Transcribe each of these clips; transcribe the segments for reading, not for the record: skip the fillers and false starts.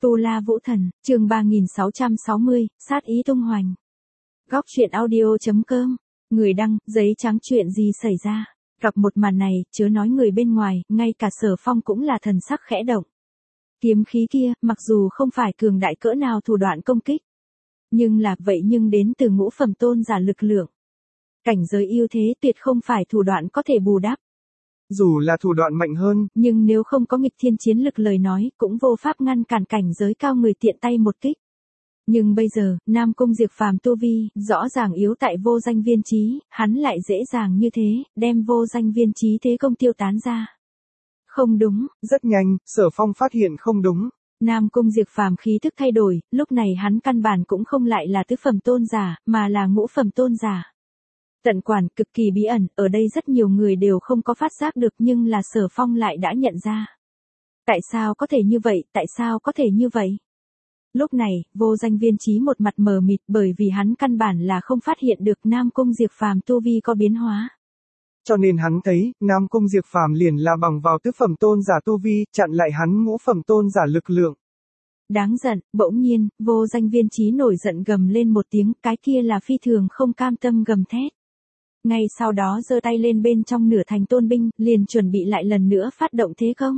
Tu La Vũ Thần, chương 3660, sát ý tung hoành. Góc truyện audio.com, người đăng, giấy trắng chuyện gì xảy ra. Gặp một màn này, chớ nói người bên ngoài, ngay cả Sở Phong cũng là thần sắc khẽ động. Kiếm khí kia, mặc dù không phải cường đại cỡ nào thủ đoạn công kích. Nhưng đến từ ngũ phẩm tôn giả lực lượng. Cảnh giới ưu thế tuyệt không phải thủ đoạn có thể bù đắp. Dù là thủ đoạn mạnh hơn, nhưng nếu không có nghịch thiên chiến lực lời nói, cũng vô pháp ngăn cản cảnh giới cao người tiện tay một kích. Nhưng bây giờ, Nam Cung Diệp Phàm tu vi, rõ ràng yếu tại vô danh viên chí, hắn lại dễ dàng như thế, đem vô danh viên chí thế công tiêu tán ra. Không đúng. Rất nhanh, Sở Phong phát hiện không đúng. Nam Cung Diệp Phàm khí thức thay đổi, lúc này hắn căn bản cũng không lại là tứ phẩm tôn giả, mà là ngũ phẩm tôn giả. Tận quản cực kỳ bí ẩn, ở đây rất nhiều người đều không có phát giác được nhưng là Sở Phong lại đã nhận ra. Tại sao có thể như vậy, tại sao có thể như vậy? Lúc này, vô danh viên chí một mặt mờ mịt bởi vì hắn căn bản là không phát hiện được Nam Cung Diệp Phàm tu vi có biến hóa. Cho nên hắn thấy, Nam Cung Diệp Phàm liền là bằng vào tứ phẩm tôn giả tu vi, chặn lại hắn ngũ phẩm tôn giả lực lượng. Đáng giận, bỗng nhiên, vô danh viên chí nổi giận gầm lên một tiếng, cái kia là phi thường không cam tâm gầm thét. Ngay sau đó giơ tay lên bên trong nửa thành tôn binh, liền chuẩn bị lại lần nữa phát động thế công.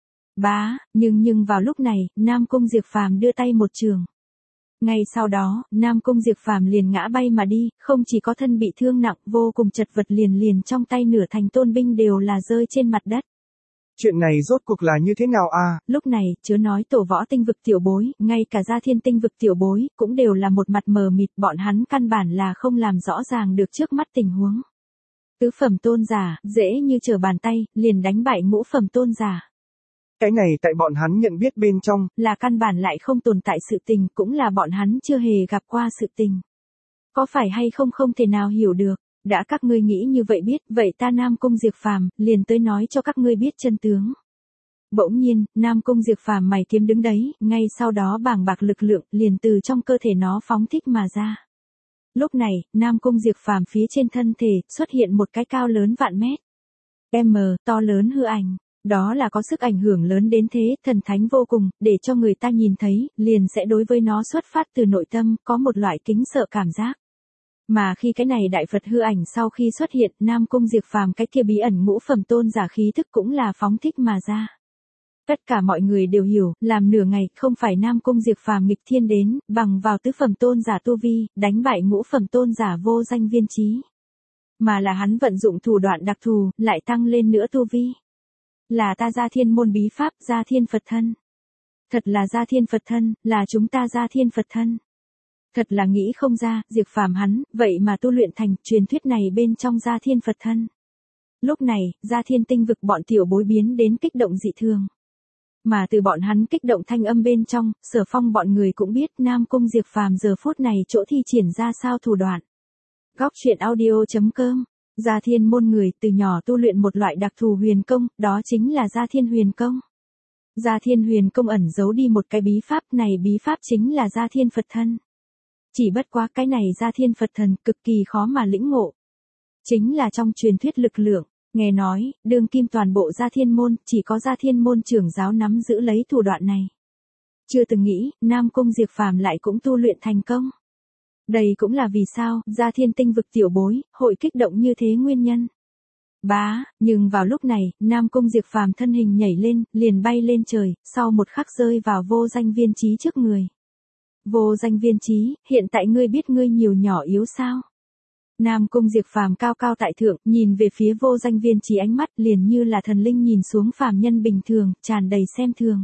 Nhưng vào lúc này, Nam Cung Diệp Phàm đưa tay một trường. Ngay sau đó, Nam Cung Diệp Phàm liền ngã bay mà đi, không chỉ có thân bị thương nặng, vô cùng chật vật liền trong tay nửa thành tôn binh đều là rơi trên mặt đất. Chuyện này rốt cuộc là như thế nào à? Lúc này, chớ nói tổ võ tinh vực tiểu bối, ngay cả gia thiên tinh vực tiểu bối, cũng đều là một mặt mờ mịt, bọn hắn căn bản là không làm rõ ràng được trước mắt tình huống. Tứ phẩm tôn giả, dễ như trở bàn tay, liền đánh bại ngũ phẩm tôn giả. Cái này tại bọn hắn nhận biết bên trong, là căn bản lại không tồn tại sự tình, cũng là bọn hắn chưa hề gặp qua sự tình. Có phải hay không không thể nào hiểu được, đã các ngươi nghĩ như vậy biết, vậy ta Nam Cung Diệp Phàm liền tới nói cho các ngươi biết chân tướng. Bỗng nhiên, Nam Cung Diệp Phàm mày kiếm đứng đấy, ngay sau đó bàng bạc lực lượng liền từ trong cơ thể nó phóng thích mà ra. Lúc này, Nam Cung Diệp Phàm phía trên thân thể xuất hiện một cái cao lớn vạn mét. To lớn hư ảnh. Đó là có sức ảnh hưởng lớn đến thế, thần thánh vô cùng, để cho người ta nhìn thấy, liền sẽ đối với nó xuất phát từ nội tâm, có một loại kính sợ cảm giác. Mà khi cái này đại Phật hư ảnh sau khi xuất hiện, Nam Cung Diệp Phàm cái kia bí ẩn ngũ phẩm tôn giả khí thức cũng là phóng thích mà ra. Tất cả mọi người đều hiểu, làm nửa ngày, không phải Nam Cung Diệp Phàm nghịch thiên đến, bằng vào tứ phẩm tôn giả tu vi, đánh bại ngũ phẩm tôn giả vô danh viên chí. Mà là hắn vận dụng thủ đoạn đặc thù, lại tăng lên nữa tu vi. Là ta Gia Thiên môn bí pháp, Gia Thiên Phật thân. Thật là Gia Thiên Phật thân, là chúng ta Gia Thiên Phật thân. Thật là nghĩ không ra, Diệp Phàm hắn, vậy mà tu luyện thành truyền thuyết này bên trong Gia Thiên Phật thân. Lúc này, Gia Thiên tinh vực bọn tiểu bối biến đến kích động dị thường. Mà từ bọn hắn kích động thanh âm bên trong, Sở Phong bọn người cũng biết Nam Cung Diệp Phàm giờ phút này chỗ thi triển ra sao thủ đoạn. Góc truyện audio.com. Gia Thiên môn người từ nhỏ tu luyện một loại đặc thù huyền công, đó chính là Gia Thiên huyền công. Gia Thiên huyền công ẩn giấu đi một cái bí pháp, này bí pháp chính là Gia Thiên Phật thân. Chỉ bất quá cái này Gia Thiên Phật thần cực kỳ khó mà lĩnh ngộ. Chính là trong truyền thuyết lực lượng, nghe nói, đương kim toàn bộ Gia Thiên môn, chỉ có Gia Thiên môn trưởng giáo nắm giữ lấy thủ đoạn này. Chưa từng nghĩ, Nam Cung Diệp Phàm lại cũng tu luyện thành công. Đây cũng là vì sao, Gia Thiên tinh vực tiểu bối, hội kích động như thế nguyên nhân. Nhưng vào lúc này, Nam Cung Diệp Phàm thân hình nhảy lên, liền bay lên trời, sau một khắc rơi vào vô danh viên chí trước người. Vô danh viên chí, hiện tại ngươi biết ngươi nhiều nhỏ yếu sao? Nam Cung Diệp Phàm cao cao tại thượng, nhìn về phía vô danh viên chí ánh mắt liền như là thần linh nhìn xuống phàm nhân bình thường, tràn đầy xem thường.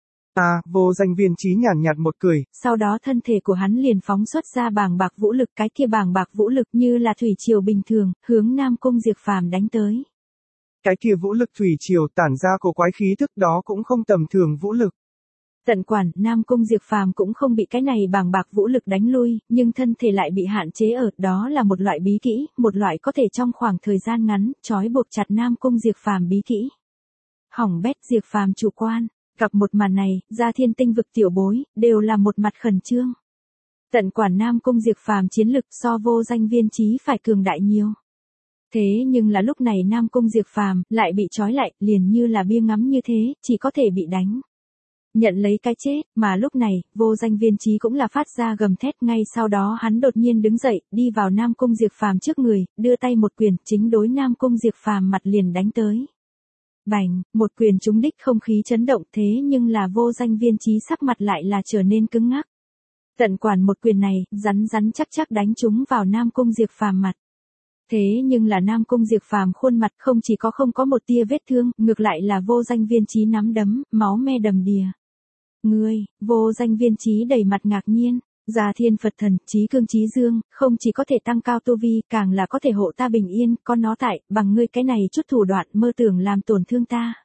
Vô danh viên chí nhàn nhạt một cười. Sau đó thân thể của hắn liền phóng xuất ra bàng bạc vũ lực, cái kia bàng bạc vũ lực như là thủy triều bình thường, hướng Nam Cung Diệp Phàm đánh tới. Cái kia vũ lực thủy triều tản ra cổ quái khí thức đó cũng không tầm thường vũ lực. Tận quản, Nam Cung Diệp Phàm cũng không bị cái này bàng bạc vũ lực đánh lui, nhưng thân thể lại bị hạn chế ở, đó là một loại bí kỹ, một loại có thể trong khoảng thời gian ngắn, trói buộc chặt Nam Cung Diệp Phàm bí kỹ. Hỏng bét, Diệp Phàm chủ quan. Gặp một màn này, Gia Thiên tinh vực tiểu bối, đều là một mặt khẩn trương. Tận quản Nam Cung Diệp Phàm chiến lực so vô danh viên chí phải cường đại nhiều. Thế nhưng là lúc này Nam Cung Diệp Phàm lại bị trói lại, liền như là bia ngắm như thế, chỉ có thể bị đánh. nhận lấy cái chết, mà lúc này, Vô Danh Viên Chí cũng là phát ra gầm thét, ngay sau đó hắn đột nhiên đứng dậy, đi vào Nam Cung Diệp Phàm trước người, đưa tay một quyền, chính đối Nam Cung Diệp Phàm mặt liền đánh tới. Bành, một quyền trúng đích, không khí chấn động, thế nhưng là Vô Danh Viên Chí sắc mặt lại là trở nên cứng ngắc. Tận quản một quyền này, rắn rắn chắc chắc đánh trúng vào Nam Cung Diệp Phàm mặt. Thế nhưng là Nam Cung Diệp Phàm khuôn mặt không chỉ có không có một tia vết thương, ngược lại là Vô Danh Viên Chí nắm đấm, máu me đầm đìa. Ngươi, Vô Danh Viên Chí đầy mặt ngạc nhiên, Già Thiên Phật Thần, Chí Cương Chí Dương, không chỉ có thể tăng cao tu vi, càng là có thể hộ ta bình yên, có nó tại, bằng ngươi cái này chút thủ đoạn mơ tưởng làm tổn thương ta.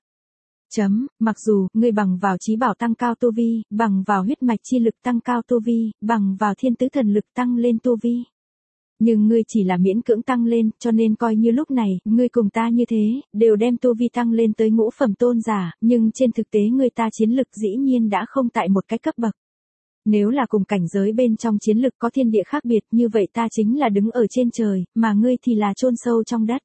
Mặc dù, ngươi bằng vào trí bảo tăng cao tu vi, bằng vào huyết mạch chi lực tăng cao tu vi, bằng vào thiên tứ thần lực tăng lên tu vi. Nhưng ngươi chỉ là miễn cưỡng tăng lên, cho nên coi như lúc này, ngươi cùng ta như thế, đều đem tu vi tăng lên tới ngũ phẩm tôn giả, nhưng trên thực tế ngươi ta chiến lực dĩ nhiên đã không tại một cái cấp bậc. Nếu là cùng cảnh giới bên trong chiến lực có thiên địa khác biệt, như vậy ta chính là đứng ở trên trời, mà ngươi thì là chôn sâu trong đất.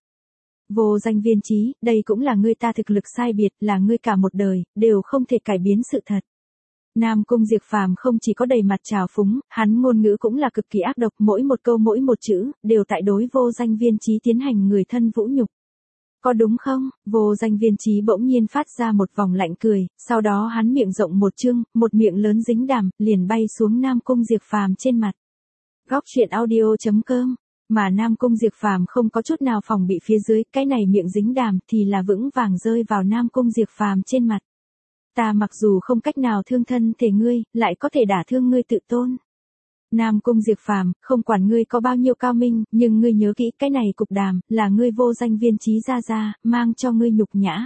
Vô Danh Viên Chí, đây cũng là ngươi ta thực lực sai biệt, là ngươi cả một đời, đều không thể cải biến sự thật. Nam Cung Diệp Phàm không chỉ có đầy mặt trào phúng, hắn ngôn ngữ cũng là cực kỳ ác độc, mỗi một câu mỗi một chữ, đều tại đối Vô Danh Viên Chí tiến hành người thân vũ nhục. Có đúng không? Vô Danh Viên Chí bỗng nhiên phát ra một vòng lạnh cười, sau đó hắn miệng rộng một trương, một miệng lớn dính đàm, liền bay xuống Nam Cung Diệp Phàm trên mặt. Góc truyện audio.com. Mà Nam Cung Diệp Phàm không có chút nào phòng bị phía dưới, cái này miệng dính đàm thì là vững vàng rơi vào Nam Cung Diệp Phàm trên mặt. Ta mặc dù không cách nào thương thân thể ngươi, lại có thể đả thương ngươi tự tôn. Nam Cung Diệp Phàm, không quản ngươi có bao nhiêu cao minh, nhưng ngươi nhớ kỹ, cái này cục đàm, là ngươi Vô Danh Viên Chí ra, mang cho ngươi nhục nhã.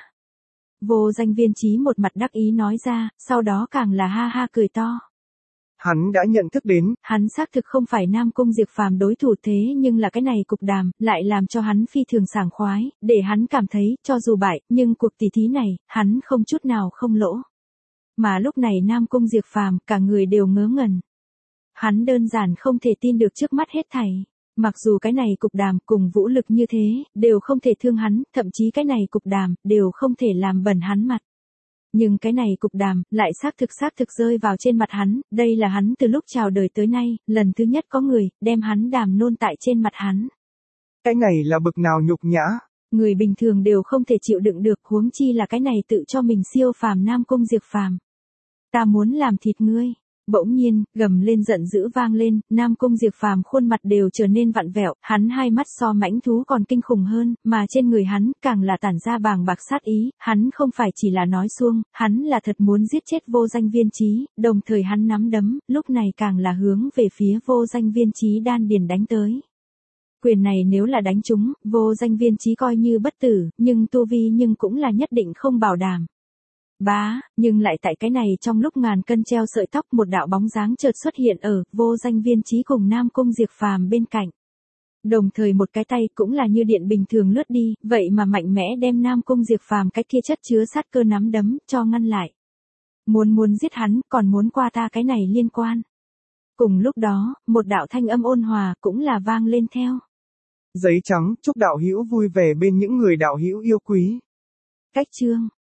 Vô Danh Viên Chí một mặt đắc ý nói ra, sau đó càng là ha ha cười to. Hắn đã nhận thức đến, hắn xác thực không phải Nam Cung Diệp Phàm đối thủ, thế nhưng là cái này cục đàm, lại làm cho hắn phi thường sảng khoái, để hắn cảm thấy, cho dù bại, nhưng cuộc tỷ thí này, hắn không chút nào không lỗ. Mà lúc này Nam Cung Diệp Phàm, cả người đều ngớ ngẩn. Hắn đơn giản không thể tin được trước mắt hết thảy. Mặc dù cái này cục đàm cùng vũ lực như thế, đều không thể thương hắn, thậm chí cái này cục đàm, đều không thể làm bẩn hắn mặt. Nhưng cái này cục đàm, lại xác thực rơi vào trên mặt hắn, đây là hắn từ lúc chào đời tới nay, lần thứ nhất có người, đem hắn đàm nôn tại trên mặt hắn. Cái này là bực nào nhục nhã. Người bình thường đều không thể chịu đựng được, huống chi là cái này tự cho mình siêu phàm Nam Cung Diệp Phàm. Ta muốn làm thịt ngươi. Bỗng nhiên, gầm lên giận dữ vang lên, Nam Cung Diệp Phàm khuôn mặt đều trở nên vặn vẹo, hắn hai mắt so mãnh thú còn kinh khủng hơn, mà trên người hắn, càng là tản ra bàng bạc sát ý, hắn không phải chỉ là nói suông, hắn là thật muốn giết chết Vô Danh Viên Chí, đồng thời hắn nắm đấm, lúc này càng là hướng về phía Vô Danh Viên Chí đan điền đánh tới. Quyền này nếu là đánh trúng, Vô Danh Viên Chí coi như bất tử, nhưng tu vi nhưng cũng là nhất định không bảo đảm. Nhưng lại tại cái này trong lúc ngàn cân treo sợi tóc, một đạo bóng dáng chợt xuất hiện ở Vô Danh Viên Chí cùng Nam Cung Diệp Phàm bên cạnh. Đồng thời một cái tay cũng là như điện bình thường lướt đi, vậy mà mạnh mẽ đem Nam Cung Diệp Phàm cái kia chất chứa sát cơ nắm đấm cho ngăn lại. Muốn giết hắn, còn muốn qua ta cái này liên quan. Cùng lúc đó, một đạo thanh âm ôn hòa cũng là vang lên theo. Giấy trắng, chúc đạo hữu vui vẻ bên những người đạo hữu yêu quý. Cách chương